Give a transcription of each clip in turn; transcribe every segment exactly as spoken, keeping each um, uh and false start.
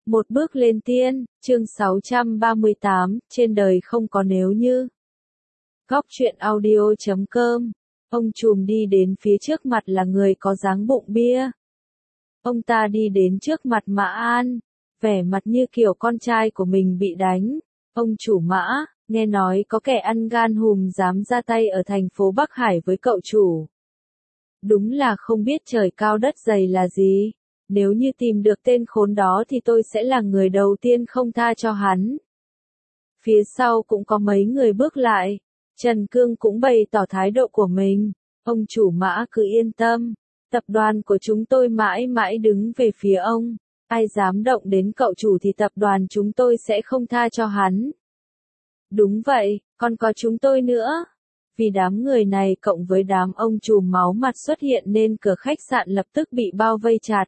Một bước lên tiên, chương sáu trăm ba mươi tám, trên đời không có nếu như. Góc truyện audio chấm com. Ông trùm đi đến phía trước mặt là người có dáng bụng bia. Ông ta đi đến trước mặt Mã An, vẻ mặt như kiểu con trai của mình bị đánh. Ông chủ Mã, nghe nói có kẻ ăn gan hùm dám ra tay ở thành phố Bắc Hải với cậu chủ. Đúng là không biết trời cao đất dày là gì. Nếu như tìm được tên khốn đó thì tôi sẽ là người đầu tiên không tha cho hắn. Phía sau cũng có mấy người bước lại. Trần Cương cũng bày tỏ thái độ của mình. Ông chủ Mã cứ yên tâm. Tập đoàn của chúng tôi mãi mãi đứng về phía ông. Ai dám động đến cậu chủ thì tập đoàn chúng tôi sẽ không tha cho hắn. Đúng vậy, còn có chúng tôi nữa. Vì đám người này cộng với đám ông trùm máu mặt xuất hiện nên cửa khách sạn lập tức bị bao vây chặt.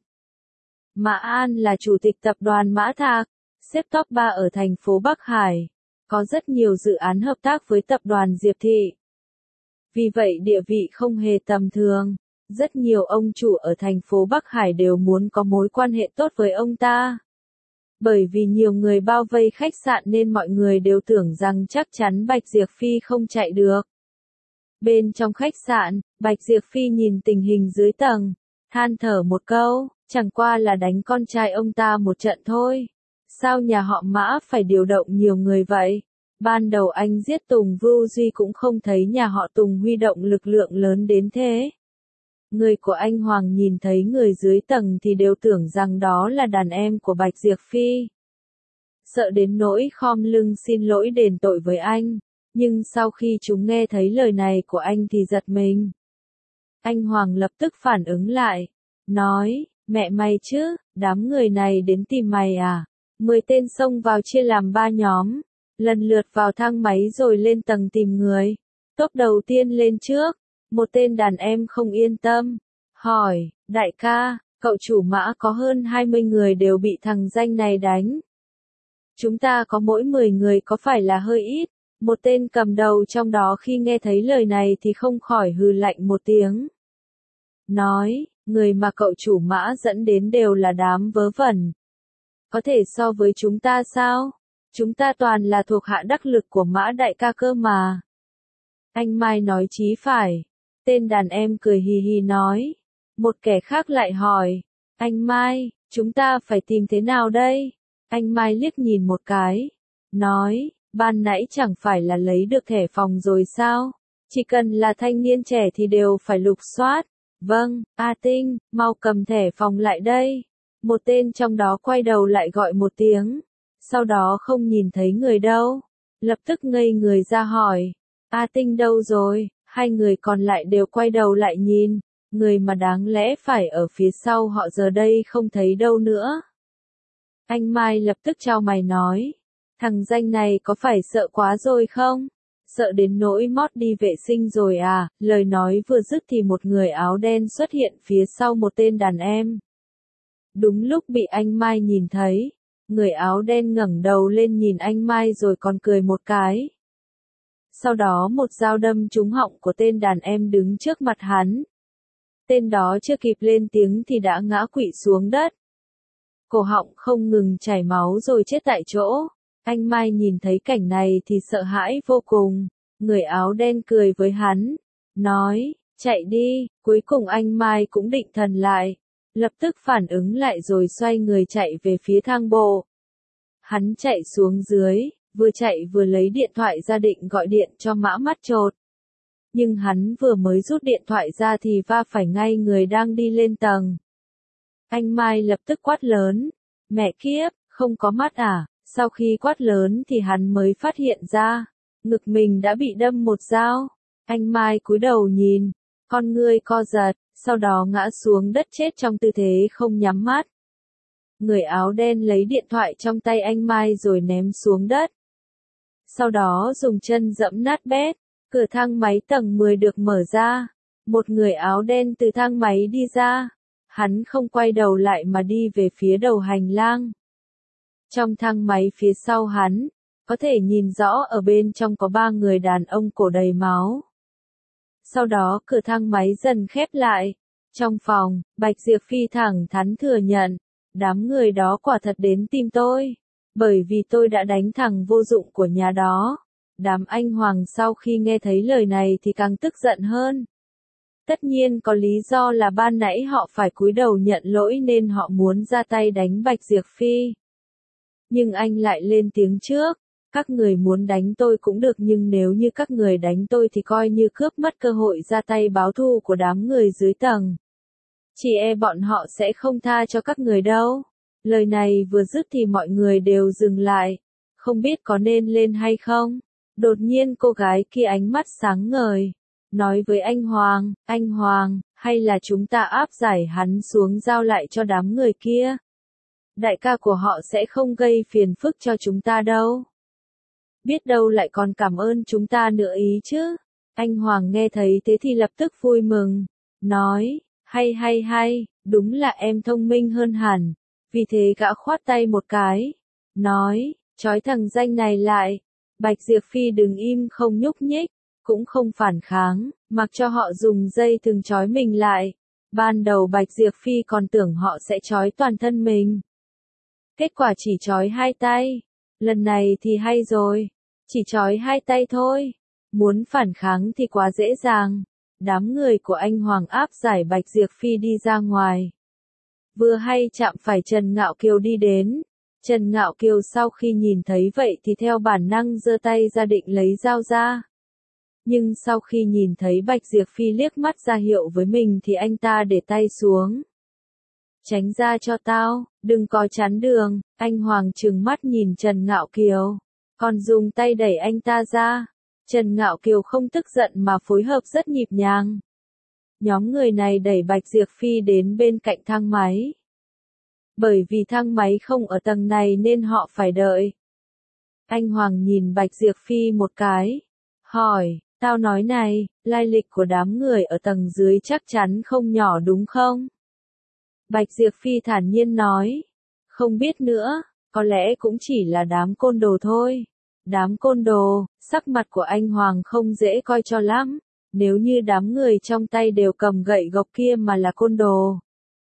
Mã An là chủ tịch tập đoàn Mã Thạc, xếp top ba ở thành phố Bắc Hải, có rất nhiều dự án hợp tác với tập đoàn Diệp Thị. Vì vậy địa vị không hề tầm thường, rất nhiều ông chủ ở thành phố Bắc Hải đều muốn có mối quan hệ tốt với ông ta. Bởi vì nhiều người bao vây khách sạn nên mọi người đều tưởng rằng chắc chắn Bạch Diệp Phi không chạy được. Bên trong khách sạn, Bạch Diệp Phi nhìn tình hình dưới tầng, than thở một câu. Chẳng qua là đánh con trai ông ta một trận thôi. Sao nhà họ Mã phải điều động nhiều người vậy? Ban đầu anh giết Tùng Vưu Duy cũng không thấy nhà họ Tùng huy động lực lượng lớn đến thế. Người của anh Hoàng nhìn thấy người dưới tầng thì đều tưởng rằng đó là đàn em của Bạch Diệp Phi. Sợ đến nỗi khom lưng xin lỗi đền tội với anh. Nhưng sau khi chúng nghe thấy lời này của anh thì giật mình. Anh Hoàng lập tức phản ứng lại. Nói. Mẹ mày chứ, đám người này đến tìm mày à? Mười tên xông vào chia làm ba nhóm, lần lượt vào thang máy rồi lên tầng tìm người. Top đầu tiên lên trước, một tên đàn em không yên tâm, hỏi, đại ca, cậu chủ Mã có hơn hai mươi người đều bị thằng danh này đánh. Chúng ta có mỗi mười người có phải là hơi ít? Một tên cầm đầu trong đó khi nghe thấy lời này thì không khỏi hừ lạnh một tiếng. Nói, người mà cậu chủ Mã dẫn đến đều là đám vớ vẩn. Có thể so với chúng ta sao? Chúng ta toàn là thuộc hạ đắc lực của Mã đại ca cơ mà. Anh Mai nói chí phải. Tên đàn em cười hì hì nói. Một kẻ khác lại hỏi. Anh Mai, chúng ta phải tìm thế nào đây? Anh Mai liếc nhìn một cái. Nói, ban nãy chẳng phải là lấy được thẻ phòng rồi sao? Chỉ cần là thanh niên trẻ thì đều phải lục soát. Vâng, A Tinh, mau cầm thẻ phòng lại đây. Một tên trong đó quay đầu lại gọi một tiếng. Sau đó không nhìn thấy người đâu. Lập tức ngây người ra hỏi. A Tinh đâu rồi? Hai người còn lại đều quay đầu lại nhìn. Người mà đáng lẽ phải ở phía sau họ giờ đây không thấy đâu nữa. Anh Mai lập tức chau mày nói. Thằng danh này có phải sợ quá rồi không? Sợ đến nỗi mót đi vệ sinh rồi à? Lời nói vừa dứt thì một người áo đen xuất hiện phía sau một tên đàn em. Đúng lúc bị anh Mai nhìn thấy, người áo đen ngẩng đầu lên nhìn anh Mai rồi còn cười một cái. Sau đó một dao đâm trúng họng của tên đàn em đứng trước mặt hắn. Tên đó chưa kịp lên tiếng thì đã ngã quỵ xuống đất. Cổ họng không ngừng chảy máu rồi chết tại chỗ. Anh Mai nhìn thấy cảnh này thì sợ hãi vô cùng. Người áo đen cười với hắn. Nói, chạy đi. Cuối cùng anh Mai cũng định thần lại. Lập tức phản ứng lại rồi xoay người chạy về phía thang bộ. Hắn chạy xuống dưới, vừa chạy vừa lấy điện thoại ra định gọi điện cho Mã Mắt Chột. Nhưng hắn vừa mới rút điện thoại ra thì va phải ngay người đang đi lên tầng. Anh Mai lập tức quát lớn. Mẹ kiếp, không có mắt à? Sau khi quát lớn thì hắn mới phát hiện ra, ngực mình đã bị đâm một dao. Anh Mai cúi đầu nhìn, con ngươi co giật, sau đó ngã xuống đất chết trong tư thế không nhắm mắt. Người áo đen lấy điện thoại trong tay anh Mai rồi ném xuống đất. Sau đó dùng chân dẫm nát bét, cửa thang máy tầng mười được mở ra. Một người áo đen từ thang máy đi ra. Hắn không quay đầu lại mà đi về phía đầu hành lang. Trong thang máy phía sau hắn, có thể nhìn rõ ở bên trong có ba người đàn ông cổ đầy máu. Sau đó cửa thang máy dần khép lại. Trong phòng, Bạch Diệp Phi thẳng thắn thừa nhận, Đám người đó quả thật đến tìm tôi, bởi vì tôi đã đánh thằng vô dụng của nhà đó. Đám anh Hoàng sau khi nghe thấy lời này thì càng tức giận hơn. Tất nhiên có lý do là ban nãy họ phải cúi đầu nhận lỗi nên họ muốn ra tay đánh Bạch Diệp Phi. Nhưng anh lại lên tiếng trước, các người muốn đánh tôi cũng được nhưng nếu như các người đánh tôi thì coi như cướp mất cơ hội ra tay báo thù của đám người dưới tầng. Chỉ e bọn họ sẽ không tha cho các người đâu. Lời này vừa dứt thì mọi người đều dừng lại, không biết có nên lên hay không. Đột nhiên cô gái kia ánh mắt sáng ngời, nói với anh Hoàng, anh Hoàng, hay là chúng ta áp giải hắn xuống giao lại cho đám người kia. Đại ca của họ sẽ không gây phiền phức cho chúng ta đâu. Biết đâu lại còn cảm ơn chúng ta nữa ý chứ. Anh Hoàng nghe thấy thế thì lập tức vui mừng, nói, hay hay hay, đúng là em thông minh hơn hẳn. Vì thế gã khoát tay một cái, nói, trói thằng danh này lại. Bạch Diệp Phi đứng im không nhúc nhích, cũng không phản kháng, mặc cho họ dùng dây thừng trói mình lại. Ban đầu Bạch Diệp Phi còn tưởng họ sẽ trói toàn thân mình. Kết quả chỉ trói hai tay. Lần này thì hay rồi, chỉ trói hai tay thôi. Muốn phản kháng thì quá dễ dàng. Đám người của anh Hoàng áp giải Bạch Diệp Phi đi ra ngoài. Vừa hay chạm phải Trần Ngạo Kiều đi đến. Trần Ngạo Kiều sau khi nhìn thấy vậy thì theo bản năng giơ tay ra định lấy dao ra. Nhưng sau khi nhìn thấy Bạch Diệp Phi liếc mắt ra hiệu với mình thì anh ta để tay xuống. Tránh ra cho tao, đừng có chắn đường. Anh Hoàng trừng mắt nhìn Trần Ngạo Kiều, còn dùng tay đẩy anh ta ra. Trần Ngạo Kiều không tức giận mà phối hợp rất nhịp nhàng. Nhóm người này đẩy Bạch Diệp Phi đến bên cạnh thang máy. Bởi vì thang máy không ở tầng này nên họ phải đợi. Anh Hoàng nhìn Bạch Diệp Phi một cái, hỏi, tao nói này, lai lịch của đám người ở tầng dưới chắc chắn không nhỏ đúng không? Bạch Diệp Phi thản nhiên nói, không biết nữa, có lẽ cũng chỉ là đám côn đồ thôi. Đám côn đồ, sắc mặt của anh Hoàng không dễ coi cho lắm. Nếu như đám người trong tay đều cầm gậy gộc kia mà là côn đồ.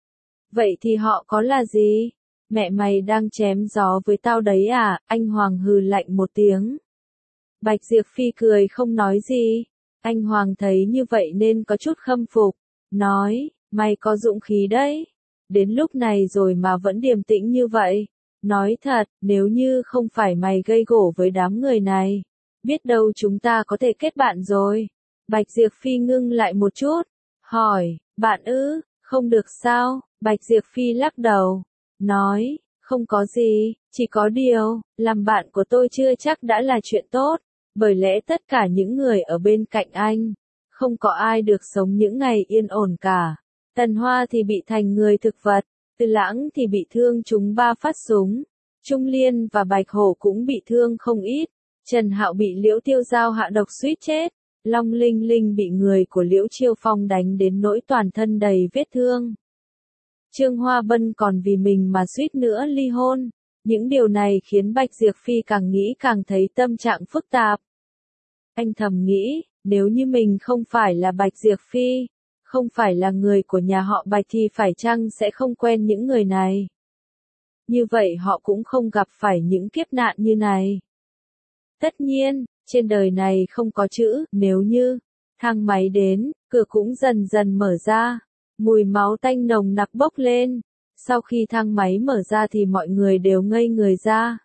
Vậy thì họ có là gì? Mẹ mày đang chém gió với tao đấy à? Anh Hoàng hừ lạnh một tiếng. Bạch Diệp Phi cười không nói gì. Anh Hoàng thấy như vậy nên có chút khâm phục. Nói, mày có dũng khí đấy. Đến lúc này rồi mà vẫn điềm tĩnh như vậy. Nói thật, nếu như không phải mày gây gổ với đám người này, biết đâu chúng ta có thể kết bạn rồi. Bạch Diệp Phi ngưng lại một chút, hỏi, bạn ư, không được sao? Bạch Diệp Phi lắc đầu, nói, không có gì, chỉ có điều, làm bạn của tôi chưa chắc đã là chuyện tốt, bởi lẽ tất cả những người ở bên cạnh anh, không có ai được sống những ngày yên ổn cả. Tần Hoa thì bị thành người thực vật, Từ Lãng thì bị thương trúng ba phát súng, Trung Liên và Bạch Hổ cũng bị thương không ít, Trần Hạo bị Liễu Tiêu Giao hạ độc suýt chết, Long Linh Linh bị người của Liễu Chiêu Phong đánh đến nỗi toàn thân đầy vết thương. Trương Hoa Bân còn vì mình mà suýt nữa ly hôn. Những điều này khiến Bạch Diệp Phi càng nghĩ càng thấy tâm trạng phức tạp. Anh thầm nghĩ, nếu như mình không phải là Bạch Diệp Phi, không phải là người của nhà họ Bạch thì phải chăng sẽ không quen những người này. Như vậy họ cũng không gặp phải những kiếp nạn như này. Tất nhiên, trên đời này không có chữ nếu như. Thang máy đến, cửa cũng dần dần mở ra. Mùi máu tanh nồng nặc bốc lên. Sau khi thang máy mở ra thì mọi người đều ngây người ra.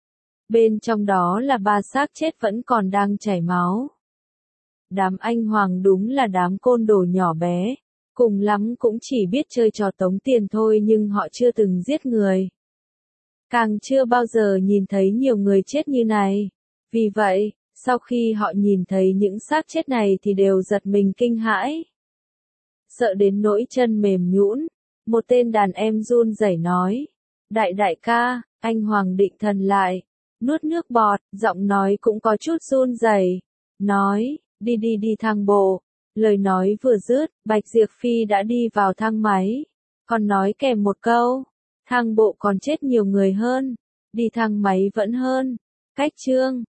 Bên trong đó là ba xác chết vẫn còn đang chảy máu. Đám anh Hoàng đúng là đám côn đồ nhỏ bé. Cùng lắm cũng chỉ biết chơi trò tống tiền thôi nhưng họ chưa từng giết người. Càng chưa bao giờ nhìn thấy nhiều người chết như này. Vì vậy, sau khi họ nhìn thấy những xác chết này thì đều giật mình kinh hãi. Sợ đến nỗi chân mềm nhũn, một tên đàn em run rẩy nói. Đại đại ca, anh Hoàng định thần lại, nuốt nước bọt, giọng nói cũng có chút run rẩy, nói, đi đi đi thang bộ. Lời nói vừa dứt, Bạch Diệp Phi đã đi vào thang máy, còn nói kèm một câu, thang bộ còn chết nhiều người hơn, đi thang máy vẫn hơn. Cách chương